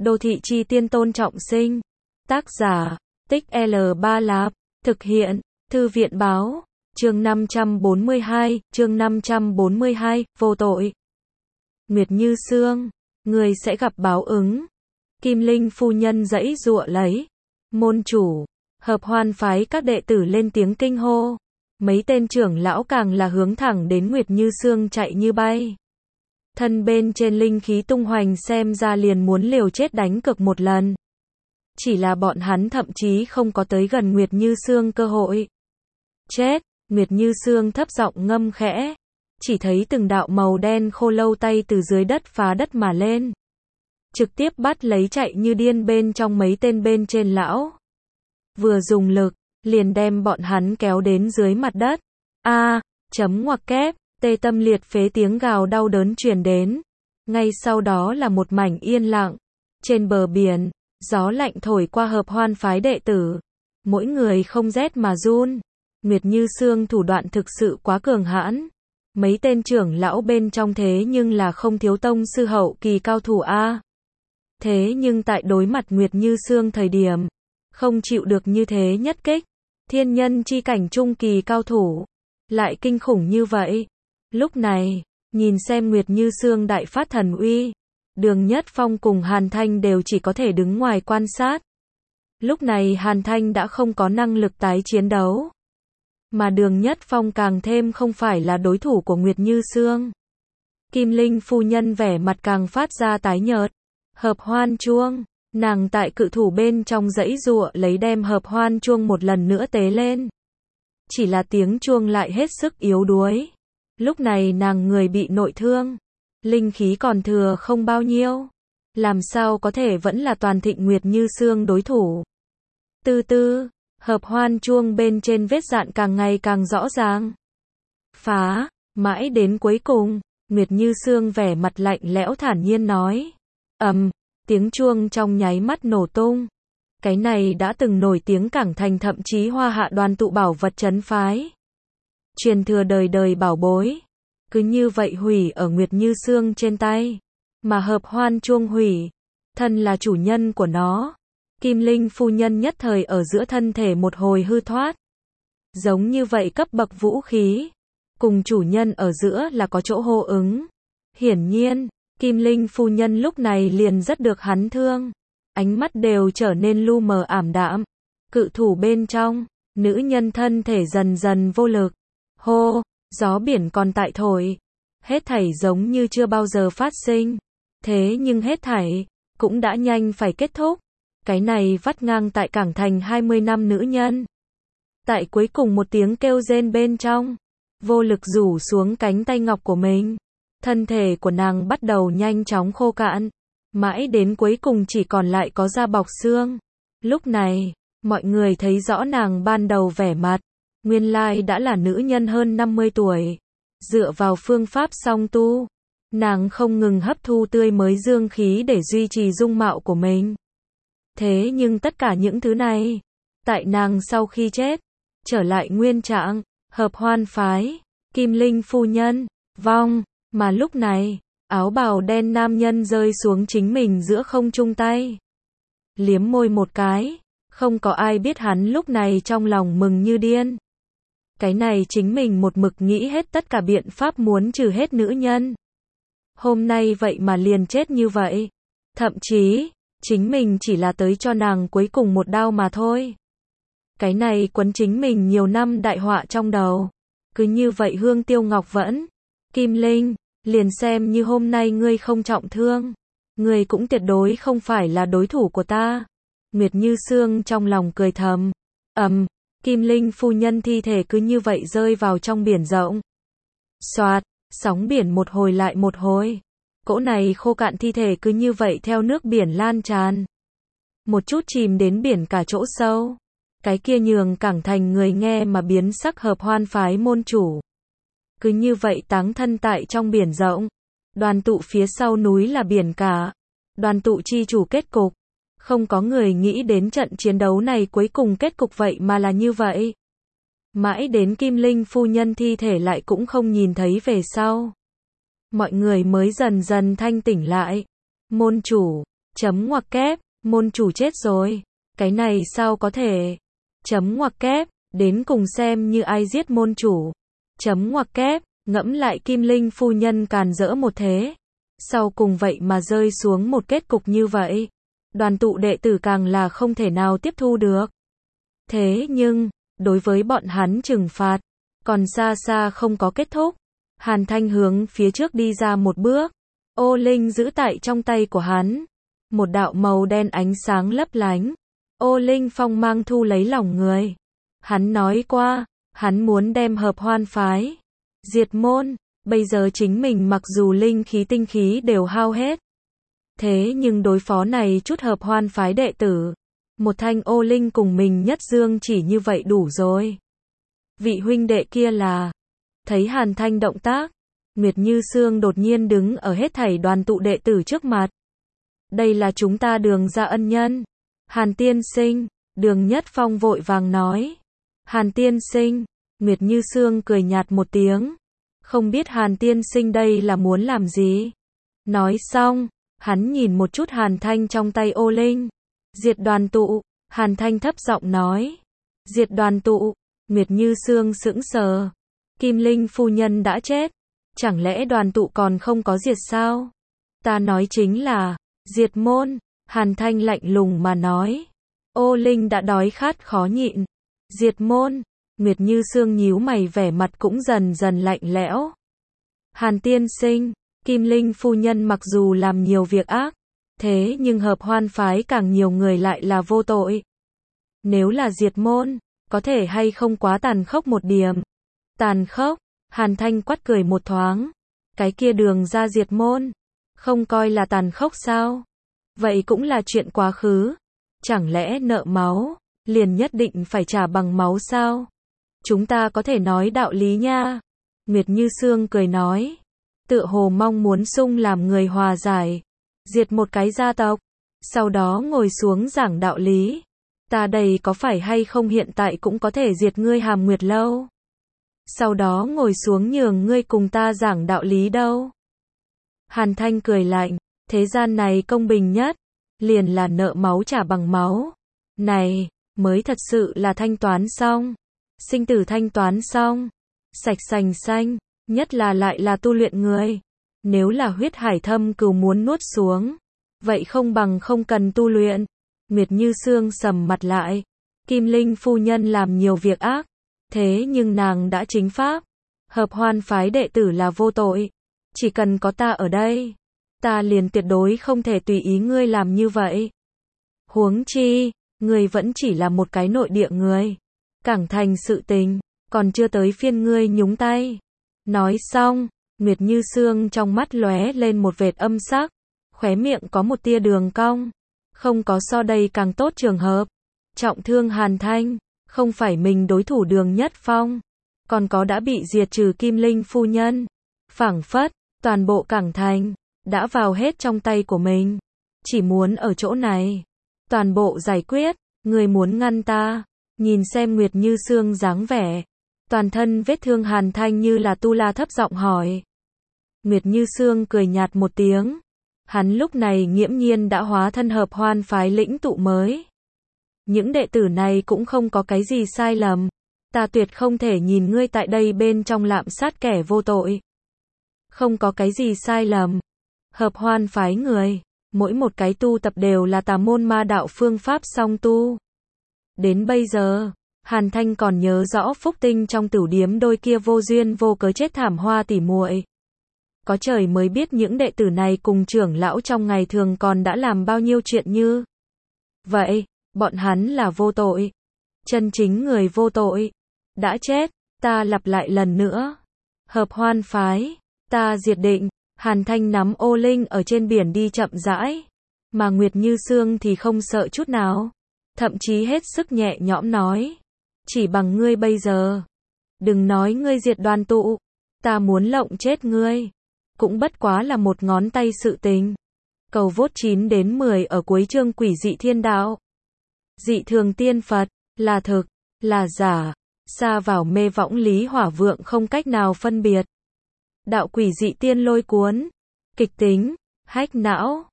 Đô thị chi tiên Tôn Trọng Sinh. Tác giả, Tích L3 Lạp. Thực hiện, Thư viện báo. Chương 542, vô tội. Nguyệt Như Sương, người sẽ gặp báo ứng. Kim Linh phu nhân giãy giụa lấy. Môn chủ, hợp hoan phái các đệ tử lên tiếng kinh hô. Mấy tên trưởng lão càng là hướng thẳng đến Nguyệt Như Sương chạy như bay. Thân bên trên linh khí tung hoành xem ra liền muốn liều chết đánh cược một lần. Chỉ là bọn hắn thậm chí không có tới gần Nguyệt Như Sương cơ hội. Chết, Nguyệt Như Sương thấp giọng ngâm khẽ. Chỉ thấy từng đạo màu đen khô lâu tay từ dưới đất phá đất mà lên. Trực tiếp bắt lấy chạy như điên bên trong mấy tên bên trên lão. Vừa dùng lực, liền đem bọn hắn kéo đến dưới mặt đất. Chấm ngoặc kép, tê tâm liệt phế tiếng gào đau đớn truyền đến. Ngay sau đó là một mảnh yên lặng. Trên bờ biển, gió lạnh thổi qua hợp hoan phái đệ tử. Mỗi người không rét mà run. Nguyệt Như Sương thủ đoạn thực sự quá cường hãn. Mấy tên trưởng lão bên trong thế nhưng là không thiếu tông sư hậu kỳ cao thủ a. Thế nhưng tại đối mặt Nguyệt Như Sương thời điểm, không chịu được như thế nhất kích. Thiên nhân chi cảnh trung kỳ cao thủ, lại kinh khủng như vậy. Lúc này, nhìn xem Nguyệt Như Sương đại phát thần uy, Đường Nhất Phong cùng Hàn Thanh đều chỉ có thể đứng ngoài quan sát. Lúc này Hàn Thanh đã không có năng lực tái chiến đấu. Mà Đường Nhất Phong càng thêm không phải là đối thủ của Nguyệt Như Sương. Kim Linh phu nhân vẻ mặt càng phát ra tái nhợt. Hợp hoan chuông, nàng tại cự thủ bên trong giãy giụa lấy đem hợp hoan chuông một lần nữa tế lên. Chỉ là tiếng chuông lại hết sức yếu đuối. Lúc này nàng người bị nội thương, linh khí còn thừa không bao nhiêu. Làm sao có thể vẫn là toàn thịnh Nguyệt Như Sương đối thủ. Từ từ, hợp hoan chuông bên trên vết dạn càng ngày càng rõ ràng. Phá, mãi đến cuối cùng, Nguyệt Như Sương vẻ mặt lạnh lẽo thản nhiên nói. Tiếng chuông trong nháy mắt nổ tung. Cái này đã từng nổi tiếng cảng thành thậm chí Hoa Hạ đoàn tụ bảo vật trấn phái. Truyền thừa đời đời bảo bối. Cứ như vậy hủy ở Nguyệt Như Sương trên tay. Mà hợp hoan chuông hủy. Thân là chủ nhân của nó. Kim Linh phu nhân nhất thời ở giữa thân thể một hồi hư thoát. Giống như vậy cấp bậc vũ khí. Cùng chủ nhân ở giữa là có chỗ hô ứng. Hiển nhiên, Kim Linh phu nhân lúc này liền rất được hắn thương. Ánh mắt đều trở nên lu mờ ảm đạm. Cự thủ bên trong, nữ nhân thân thể dần dần vô lực. Hô, gió biển còn tại thổi. Hết thảy giống như chưa bao giờ phát sinh. Thế nhưng hết thảy, cũng đã nhanh phải kết thúc. Cái này vắt ngang tại cảng thành 20 năm nữ nhân. Tại cuối cùng một tiếng kêu rên bên trong, vô lực rủ xuống cánh tay ngọc của mình. Thân thể của nàng bắt đầu nhanh chóng khô cạn. Mãi đến cuối cùng chỉ còn lại có da bọc xương. Lúc này, mọi người thấy rõ nàng ban đầu vẻ mặt. Nguyên lai đã là nữ nhân hơn 50 tuổi. Dựa vào phương pháp song tu, nàng không ngừng hấp thu tươi mới dương khí để duy trì dung mạo của mình. Thế nhưng tất cả những thứ này, tại nàng sau khi chết, trở lại nguyên trạng, hợp hoan phái, Kim Linh phu nhân, vong. Mà lúc này, áo bào đen nam nhân rơi xuống chính mình giữa không trung tay. Liếm môi một cái, không có ai biết hắn lúc này trong lòng mừng như điên. Cái này chính mình một mực nghĩ hết tất cả biện pháp muốn trừ hết nữ nhân. Hôm nay vậy mà liền chết như vậy. Thậm chí, chính mình chỉ là tới cho nàng cuối cùng một đao mà thôi. Cái này quấn chính mình nhiều năm đại họa trong đầu. Cứ như vậy hương tiêu ngọc vẫn. Kim Linh, liền xem như hôm nay ngươi không trọng thương. Ngươi cũng tuyệt đối không phải là đối thủ của ta. Nguyệt Như Sương trong lòng cười thầm. Kim Linh phu nhân thi thể cứ như vậy rơi vào trong biển rộng. Xoạt, sóng biển một hồi lại một hồi. Cỗ này khô cạn thi thể cứ như vậy theo nước biển lan tràn. Một chút chìm đến biển cả chỗ sâu. Cái kia nhường cảng thành người nghe mà biến sắc hợp hoan phái môn chủ. Cứ như vậy táng thân tại trong biển rộng. Đoàn tụ phía sau núi là biển cả. Đoàn tụ chi chủ kết cục. Không có người nghĩ đến trận chiến đấu này cuối cùng kết cục vậy mà là như vậy. Mãi đến Kim Linh phu nhân thi thể lại cũng không nhìn thấy về sau. Mọi người mới dần dần thanh tỉnh lại. Môn chủ, Chấm ngoặc kép, môn chủ chết rồi. Cái này sao có thể? Chấm ngoặc kép, đến cùng xem như ai giết môn chủ. Chấm ngoặc kép, ngẫm lại Kim Linh phu nhân càn rỡ một thế. Sau cùng vậy mà rơi xuống một kết cục như vậy. Đoàn tụ đệ tử càng là không thể nào tiếp thu được. Thế nhưng, đối với bọn hắn trừng phạt, còn xa xa không có kết thúc. Hàn Thanh hướng phía trước đi ra một bước. Ô linh giữ tại trong tay của hắn. Một đạo màu đen ánh sáng lấp lánh. Ô linh phong mang thu lấy lòng người. Hắn nói qua, hắn muốn đem Hợp Hoan phái diệt môn. Bây giờ chính mình mặc dù linh khí tinh khí đều hao hết. Thế nhưng đối phó này chút Hợp Hoan phái đệ tử. Một thanh ô linh cùng mình nhất dương chỉ như vậy đủ rồi. Vị huynh đệ kia là... Thấy Hàn Thanh động tác, Nguyệt Như Sương đột nhiên đứng ở hết thảy đoàn tụ đệ tử trước mặt. Đây là chúng ta Đường gia ân nhân. Hàn tiên sinh, Đường Nhất Phong vội vàng nói. Hàn tiên sinh, Nguyệt Như Sương cười nhạt một tiếng. Không biết Hàn tiên sinh đây là muốn làm gì? Nói xong, hắn nhìn một chút Hàn Thanh trong tay ô linh. Diệt đoàn tụ, Hàn Thanh thấp giọng nói. Diệt đoàn tụ, Nguyệt Như Sương sững sờ. Kim Linh phu nhân đã chết. Chẳng lẽ đoàn tụ còn không có diệt sao? Ta nói chính là, diệt môn. Hàn Thanh lạnh lùng mà nói. Ô linh đã đói khát khó nhịn. Diệt môn. Nguyệt Như Sương nhíu mày vẻ mặt cũng dần dần lạnh lẽo. Hàn tiên sinh, Kim Linh phu nhân mặc dù làm nhiều việc ác, thế nhưng Hợp Hoan phái càng nhiều người lại là vô tội. Nếu là diệt môn, có thể hay không quá tàn khốc một điểm? Tàn khốc, Hàn Thanh quát cười một thoáng. Cái kia Đường ra diệt môn, không coi là tàn khốc sao? Vậy cũng là chuyện quá khứ. Chẳng lẽ nợ máu, liền nhất định phải trả bằng máu sao? Chúng ta có thể nói đạo lý nha. Nguyệt Như Sương cười nói. Tựa hồ mong muốn sung làm người hòa giải. Diệt một cái gia tộc. Sau đó ngồi xuống giảng đạo lý. Ta đây có phải hay không hiện tại cũng có thể diệt ngươi Hàm Nguyệt Lâu. Sau đó ngồi xuống nhường ngươi cùng ta giảng đạo lý đâu. Hàn Thanh cười lạnh. Thế gian này công bình nhất. Liền là nợ máu trả bằng máu. Này, mới thật sự là thanh toán xong. Sinh tử thanh toán xong. Sạch sành xanh. Nhất là lại là tu luyện người. Nếu là huyết hải thâm cừu muốn nuốt xuống. Vậy không bằng không cần tu luyện. Nguyệt Như Sương sầm mặt lại. Kim Linh phu nhân làm nhiều việc ác. Thế nhưng nàng đã chính pháp. Hợp Hoan phái đệ tử là vô tội. Chỉ cần có ta ở đây. Ta liền tuyệt đối không thể tùy ý ngươi làm như vậy. Huống chi, ngươi vẫn chỉ là một cái nội địa người. Cảng thành sự tình, còn chưa tới phiên ngươi nhúng tay. Nói xong, Nguyệt Như Sương trong mắt lóe lên một vệt âm sắc. Khóe miệng có một tia đường cong. Không có so đây càng tốt trường hợp. Trọng thương Hàn Thanh, không phải mình đối thủ Đường Nhất Phong. Còn có đã bị diệt trừ Kim Linh phu nhân. Phảng phất, toàn bộ cảng thành đã vào hết trong tay của mình. Chỉ muốn ở chỗ này toàn bộ giải quyết. Người muốn ngăn ta? Nhìn xem Nguyệt Như Sương dáng vẻ, toàn thân vết thương Hàn Thanh như là tu la thấp giọng hỏi. Nguyệt Như Sương cười nhạt một tiếng. Hắn lúc này nghiễm nhiên đã hóa thân Hợp Hoan phái lĩnh tụ mới. Những đệ tử này cũng không có cái gì sai lầm. Ta tuyệt không thể nhìn ngươi tại đây bên trong lạm sát kẻ vô tội. Không có cái gì sai lầm. Hợp Hoan phái người, mỗi một cái tu tập đều là tà môn ma đạo phương pháp song tu. Đến bây giờ, Hàn Thanh còn nhớ rõ Phúc Tinh trong tửu điếm đôi kia vô duyên vô cớ chết thảm hoa tỉ muội. Có trời mới biết những đệ tử này cùng trưởng lão trong ngày thường còn đã làm bao nhiêu chuyện như vậy. Bọn hắn là vô tội. Chân chính người vô tội đã chết. Ta lặp lại lần nữa. Hợp Hoan phái, ta diệt định. Hàn Thanh nắm ô linh ở trên biển đi chậm rãi. Mà Nguyệt Như Sương thì không sợ chút nào. Thậm chí hết sức nhẹ nhõm nói. Chỉ bằng ngươi bây giờ. Đừng nói ngươi diệt đoàn tụ. Ta muốn lộng chết ngươi. Cũng bất quá là một ngón tay sự tình. Cầu vốt 9 đến 10 ở cuối chương Quỷ dị thiên đạo. Dị thường tiên Phật, là thực, là giả. Xa vào mê võng lý hỏa vượng không cách nào phân biệt. Đạo quỷ dị tiên lôi cuốn. Kịch tính, hách não.